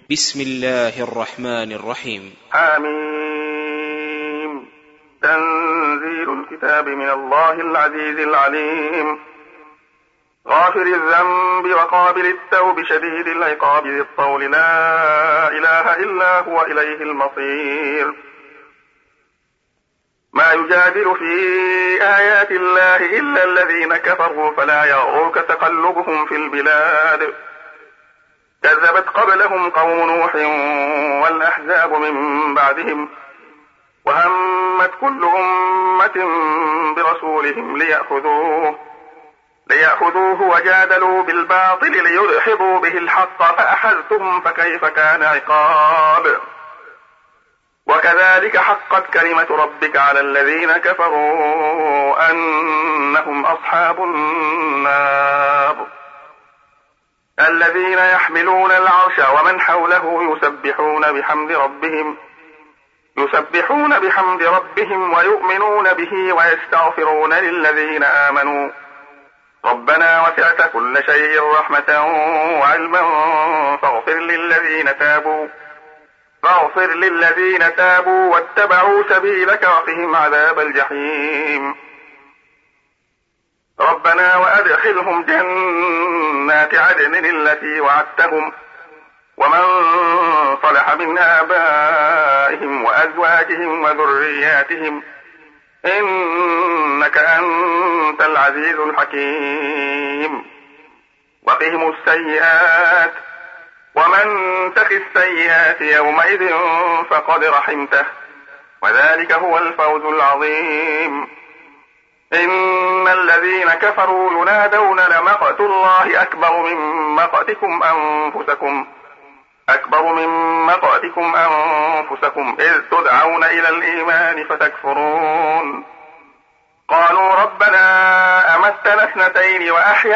بسم الله الرحمن الرحيم. حميم. تنزيل الكتاب من الله العزيز العليم، غافر الذنب وقابل التوب شديد العقاب ذي الطول لا إله إلا هو إليه المصير. ما يجادل في آيات الله إلا الذين كفروا فلا يغرك تقلبهم في البلاد. كذبت قبلهم قوم نوح والأحزاب من بعدهم، وهمت كل أمة برسولهم ليأخذوه وجادلوا بالباطل ليدحضوا به الحق فأخذتهم فكيف كان عقاب. وكذلك حقت كلمة ربك على الذين كفروا أنهم أصحاب النار. الذين يحملون العرش ومن حوله يسبحون بحمد ربهم ويؤمنون به ويستغفرون للذين آمنوا ربنا وسعت كل شيء رحمة وعلما فاغفر للذين تابوا واتبعوا سبيلك وقهم عذاب الجحيم. ربنا وأدخلهم جنات عدن التي وعدتهم ومن صلح من آبائهم وأزواجهم وذرياتهم إنك أنت العزيز الحكيم. وقهم السيئات ومن تق السيئات يومئذ فقد رحمته وذلك هو الفوز العظيم. إن الذين كفروا ينادون لمقت الله أكبر من مقتكم أنفسكم إذ تدعون إلى الإيمان فتكفرون. قالوا ربنا أمتنا اثنتين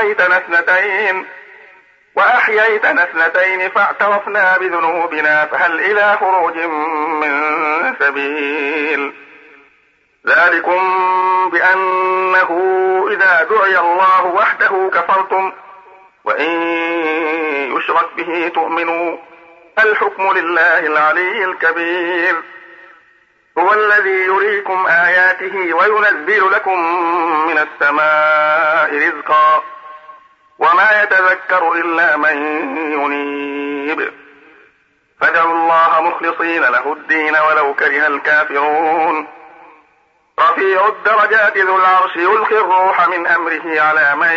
وأحييتنا اثنتين فاعترفنا بذنوبنا فهل إلى خروج من سبيل. ذلكم بأنه إذا دعي الله وحده كفرتم وإن يشرك به تؤمنوا. الحكم لله العلي الكبير. هو الذي يريكم آياته وينزل لكم من السماء رزقا وما يتذكر إلا من ينيب. فادعوا الله مخلصين له الدين ولو كره الكافرون. رفيع الدرجات ذو العرش يلقي الروح من أمره على من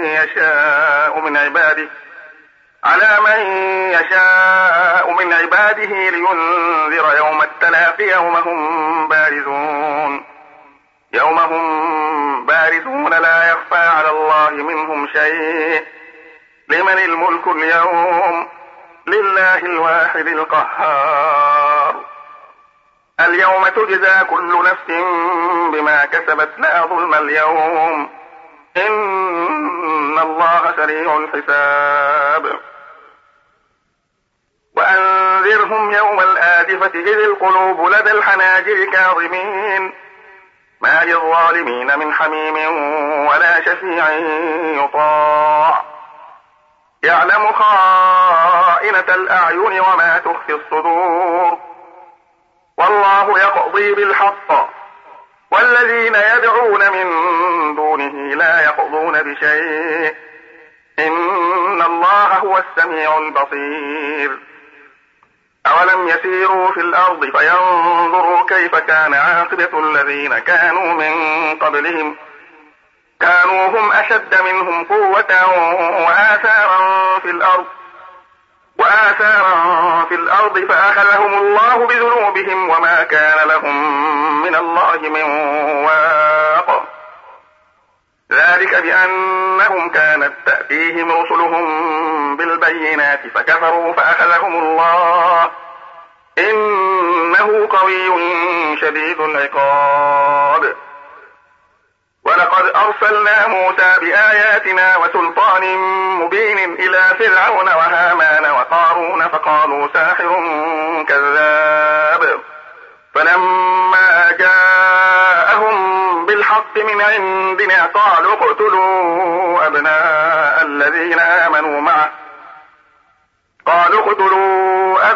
يشاء من عباده لينذر يوم التلاق يوم هم بارزون لا يخفى على الله منهم شيء. لمن الملك اليوم؟ لله الواحد القهار. اليوم تجزى كل نفس بما كسبت لا ظلم اليوم إن الله سريع الحساب. وأنذرهم يوم الآزفة إذ القلوب لدى الحناجر كاظمين ما للظالمين من حميم ولا شفيع يطاع. يعلم خائنة الأعين وما تخفي الصدور. والله يقضي بالحق والذين يدعون من دونه لا يقضون بشيء إن الله هو السميع البصير. أولم يسيروا في الأرض فينظروا كيف كان عاقبة الذين كانوا من قبلهم كانوا هم أشد منهم قوة وآثارا في الأرض فأخذهم الله بذنوبهم وما كان لهم من الله من واق. ذلك بأنهم كانت تأتيهم رسلهم بالبينات فكفروا فأخذهم الله إنه قوي شديد العقاب. ولقد أرسلنا موسى بآياتنا وسلطان مبين إلى فرعون وهامان وقارون فقالوا ساحر كذاب. فلما جاءهم بالحق من عندنا قالوا اقتلوا أبناء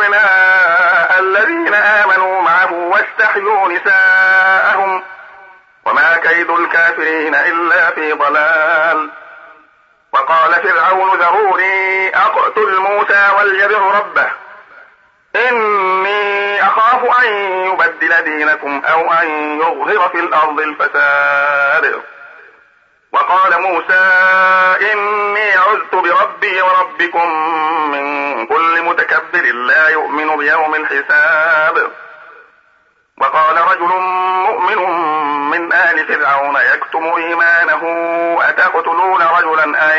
ويستحيوا نساءهم وما كيد الكافرين إلا في ضلال. وقال فرعون ذروني أقتل موسى وليدع ربه إني أخاف أن يبدل دينكم أو أن يظهر في الأرض الفساد. وقال موسى إني عذت بربي وربكم من كل متكبر لا يؤمن بيوم الحساب. وقال رجل مؤمن من آل فرعون يكتم إيمانه أتقتلون رجلا أن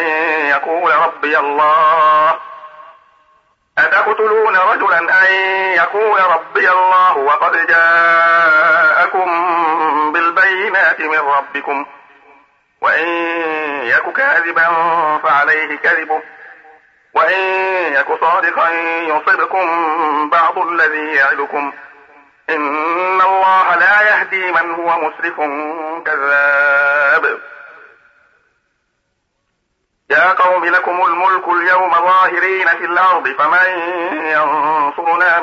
يقول ربي الله وقد جاءكم بالبينات من ربكم وإن يك كاذبا فعليه كذبه وإن يك صادقا يصبكم بعض الذي يعدكم إن الله لا يهدي من هو مسرف كذاب. يا قوم لكم الملك اليوم ظاهرين في الأرض فمن ينصرنا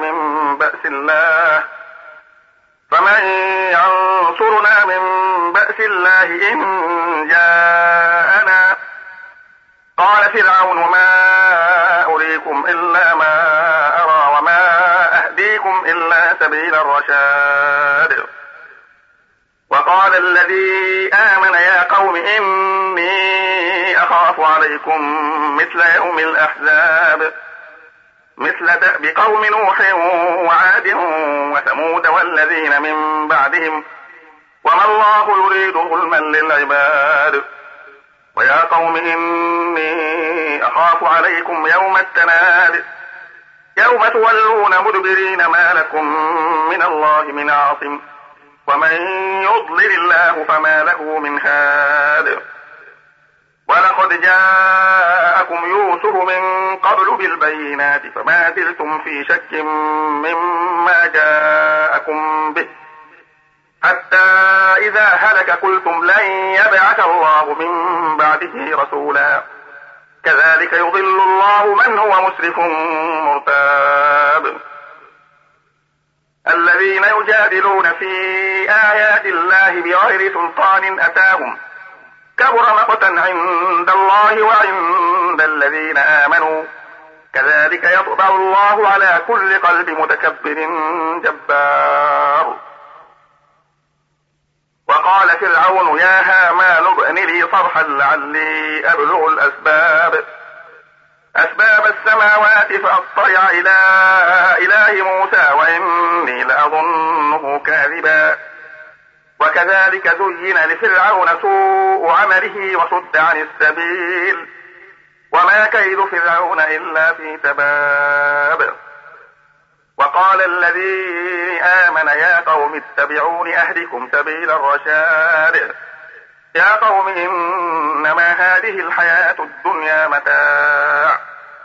من بأس الله إن جاءنا. قال فرعون ما أريكم إلا ما أرى وما أهديكم إلا سبيل الرشاد. وقال الذي آمن يا قوم إني أخاف عليكم مثل يوم الأحزاب مثل دأب قوم نوح وعاد وثمود والذين من بعدهم وما الله يريد ظلما للعباد. ويا قوم إني أخاف عليكم يوم التناد يوم تولون مدبرين ما لكم من الله من عاصم ومن يضلل الله فما له من هاد. ولقد جاءكم يوسف من قبل بالبينات فما زلتم في شك مما جاءكم به حتى إذا هلك قلتم لن يبعث الله من بعده رسولا كذلك يضل الله من هو مسرف مرتاب. الذين يجادلون في آيات الله بغير سلطان أتاهم كبر مقتا عند الله وعند الذين آمنوا كذلك يطبع الله على كل قلب متكبر جبار. وقال فرعون يا هامان ابن لي صرحا لعلي أبلغ أسباب السماوات فأطلع إلى إله موسى وإني لأظنه كاذبا. وكذلك زين لفرعون سوء عمله وصد عن السبيل وما كيد فرعون إلا في تباب. وقال الذي آمن يا قوم اتبعون أهدكم سبيل الرشاد. يا قوم إنما هذه الحياة الدنيا متاع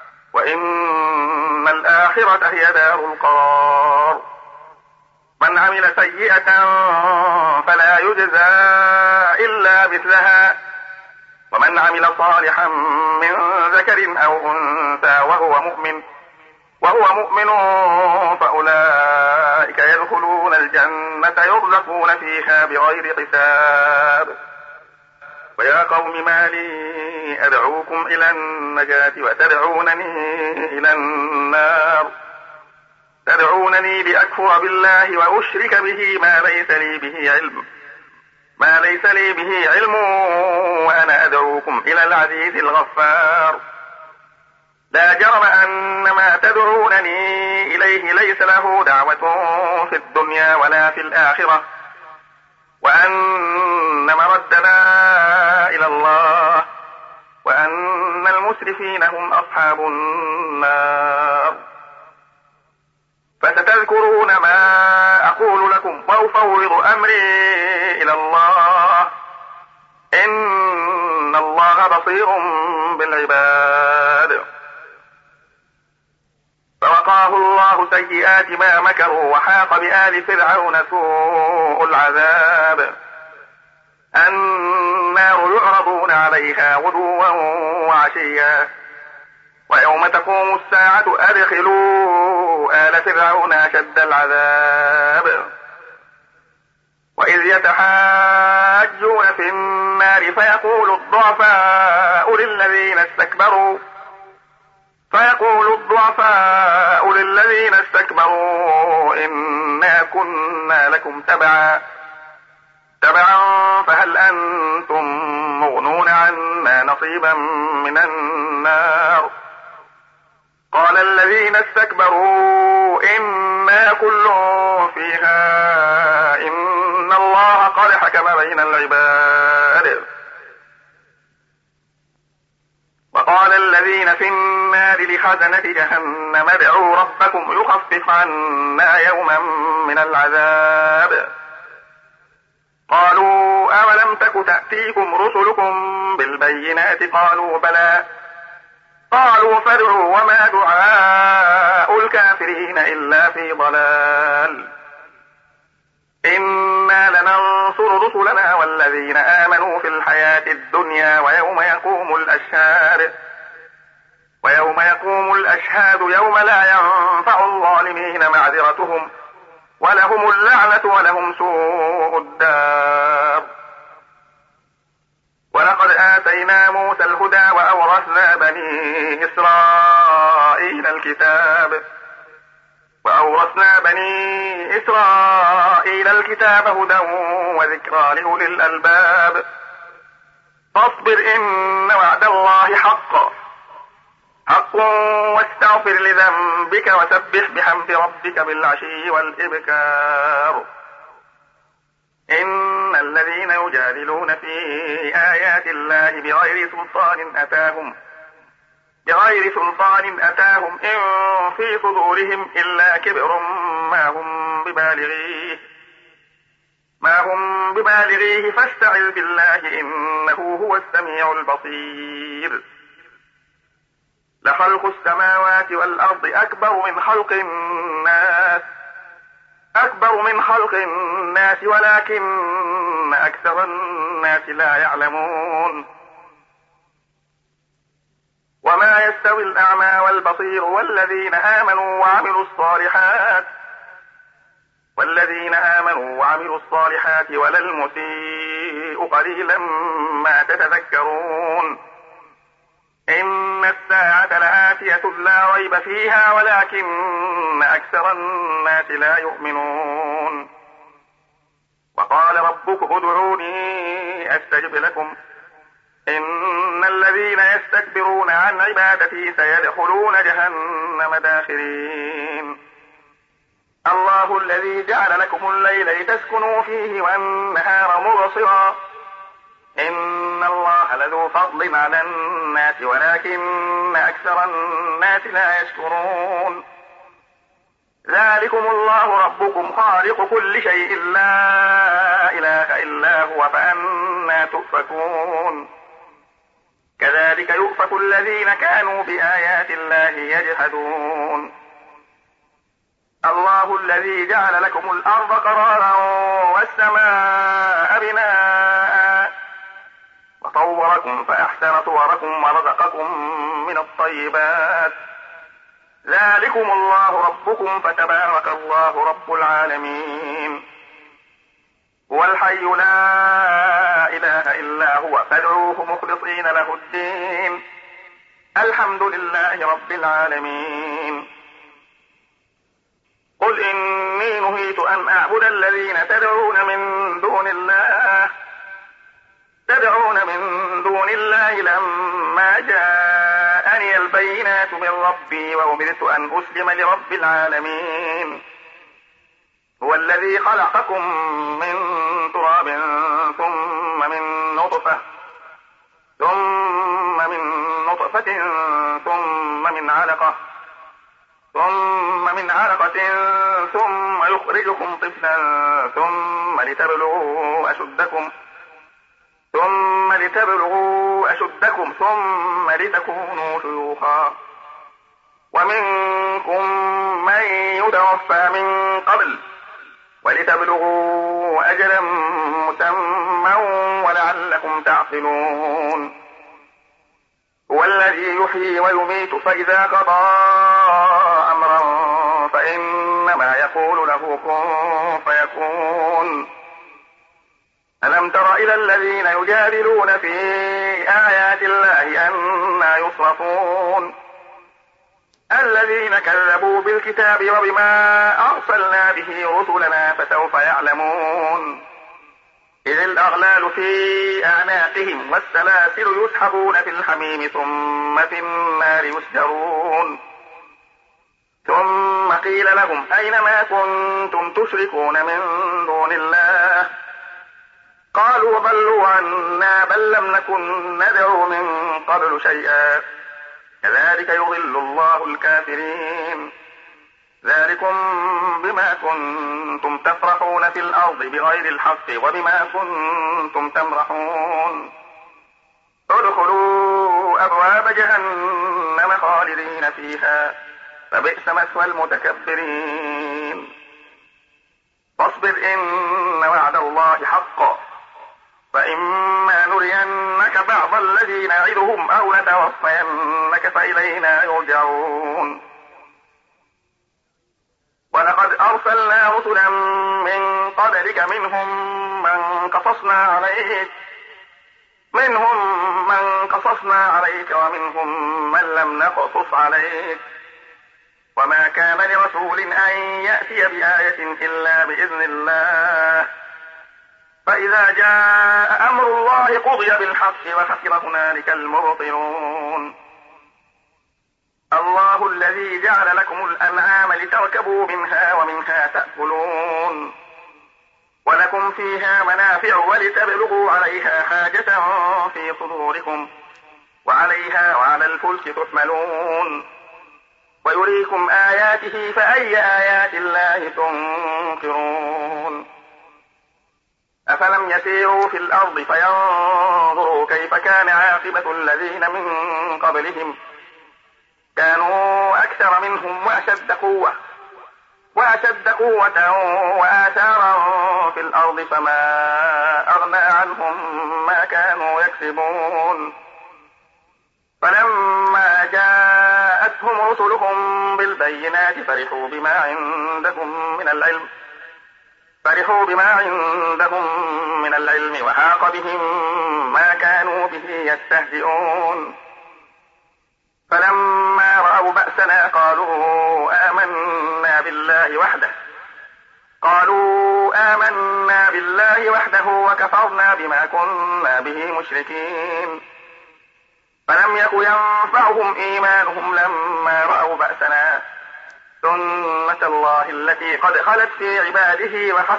وإن الآخرة هي دار القرار. من عمل سيئة فلا يجزى إلا مثلها ومن عمل صالحا من ذكر أو أنثى وهو مؤمن فأولئك يدخلون الجنة يرزقون فيها بغير حساب. ويا قوم ما لي أدعوكم إلى النجاة وتدعونني إلى النار. تدعونني لأكفر بالله وأشرك به ما ليس لي به علم وأنا أدعوكم إلى العزيز الغفار. لا جرم أن ما تدعونني إليه ليس له دعوة في الدنيا ولا في الآخرة وأن مردنا إلى الله وأن المسرفين هم أصحاب النار. فستذكرون ما أقول لكم وأفوض أمري إلى الله إن الله بصير بالعباد. فوقاه الله سيئات ما مكروا وحاق بآل فرعون سوء العذاب. النار يعرضون عليها غدوا وعشيا ويوم تقوم الساعة أدخلوا آل فرعون أشد العذاب وإذ يتحاجون في النار فيقول الضعفاء للذين استكبروا إنا كنا لكم تبعا فهل أنتم مغنون عنا نصيبا من النار. قال الذين استكبروا إنا كل فيها إن الله قد حكم بين العباد. وقال الذين في النار لخزنة جهنم ادعوا ربكم يخفف عنا يوما من العذاب. قالوا أولم تك تأتيكم رسلكم بالبينات قالوا بلى. قالوا فادعوا وما دعاء الكافرين إلا في ضلال. إنا لننصر رسلنا والذين آمنوا في الحياة الدنيا ويوم يقوم الأشهاد يوم لا ينفع الظالمين معذرتهم ولهم اللعنة ولهم سوء الدار. ولقد آتينا موسى الهدى وأورثنا بني إسرائيل الكتاب هدى وذكرى لأولي الألباب. فاصبر إن وعد الله حق واستغفر لذنبك وسبح بحمد ربك بالعشي والإبكار. إن الذين يجادلون في آيات الله بغير سلطان أتاهم إن في صدورهم إلا كبر ما هم ببالغيه فاستعذ بالله إنه هو السميع البصير. لخلق السماوات والأرض أكبر من خلق الناس ولكن أكثر الناس لا يعلمون. وما يستوي الأعمى والبصير والذين آمنوا وعملوا الصالحات ولا المسيء قليلا ما تتذكرون. إن الساعة لآتية لا ريب فيها ولكن أكثر الناس لا يؤمنون. وقال ربكم ادعوني أستجب لكم إن الذين يستكبرون عن عبادتي سيدخلون جهنم داخرين. الله الذي جعل لكم الليل لتسكنوا فيه والنهار مبصرا إن الله لذو فضل على الناس ولكن أكثر الناس لا يشكرون. ذلكم الله ربكم خالق كل شيء لا إله إلا هو فأنى تؤفكون. كذلك يؤفك الذين كانوا بآيات الله يجحدون. الله الذي جعل لكم الأرض قرارا والسماء بناء وطوركم فأحسن صوركم ورزقكم من الطيبات. ذلكم الله ربكم فتبارك الله رب العالمين. هو الحي لا إله إلا هو فادعوه مخلصين له الدين. الحمد لله رب العالمين. قل إني نهيت أن أعبد الذين تدعون من دون الله لما جاءني البينات من ربي وأمرت أن أسلم لرب العالمين. هو الذي خلقكم من تراب ثم من نطفة ثم من علقة ثم يخرجكم طفلا ثم لتبلغوا أشدكم ثم لتكونوا شيوخا ومنكم من يتوفى من قبل ولتبلغوا أجلا مسمى ولعلكم تعقلون. هو الذي يحيي ويميت فإذا قضى أمرا فإنما يقول له كن فيكون. ألم تر إلى الذين يجادلون في آيات الله أنى يصرفون الذين كذبوا بالكتاب وبما أرسلنا به رسلنا فسوف يعلمون إذ الأغلال في أعناقهم والسلاسل يسحبون في الحميم ثم في النار يسجرون ثم قيل لهم أين ما كنتم تشركون من دون الله قالوا ضلوا عنا بل لم نكن ندعو من قبل شيئا كذلك يضل الله الكافرين ذلكم بما كنتم تفرحون في الأرض بغير الحق وبما كنتم تمرحون ادخلوا أبواب جهنم خالدين فيها فبئس مثوى المتكبرين فاصبر إن وعد الله حق فإما نرينك بعض الذي نعدهم أو نتوفينك فإلينا يرجعون ولقد أرسلنا رسلا من قبلك منهم من قصصنا عليك ومنهم من لم نقصص عليك وما كان لرسول أن يأتي بآية إلا بإذن الله فإذا جاء أمر الله قضي بالحق وخسر هنالك المبطلون الله الذي جعل لكم الأنعام لتركبوا منها ومنها تأكلون ولكم فيها منافع ولتبلغوا عليها حاجة في صدوركم وعليها وعلى الفلك تحملون ويريكم آياته فأي آيات الله تنكرون أفلم يسيروا في الأرض فينظروا كيف كان عاقبة الذين من قبلهم كانوا أكثر منهم وأشد قوة وآثارا في الأرض فما أغنى عنهم ما كانوا يكسبون فلما جاءتهم رسلهم بالبينات فرحوا بما عندهم من العلم وحاق بهم ما كانوا به يستهزئون فلما رأوا بأسنا قالوا آمنا بالله وحده وكفرنا بما كنا به مشركين فلم يك ينفعهم إيمانهم لما رأوا بأسنا سنة الله التي قد خلت في عباده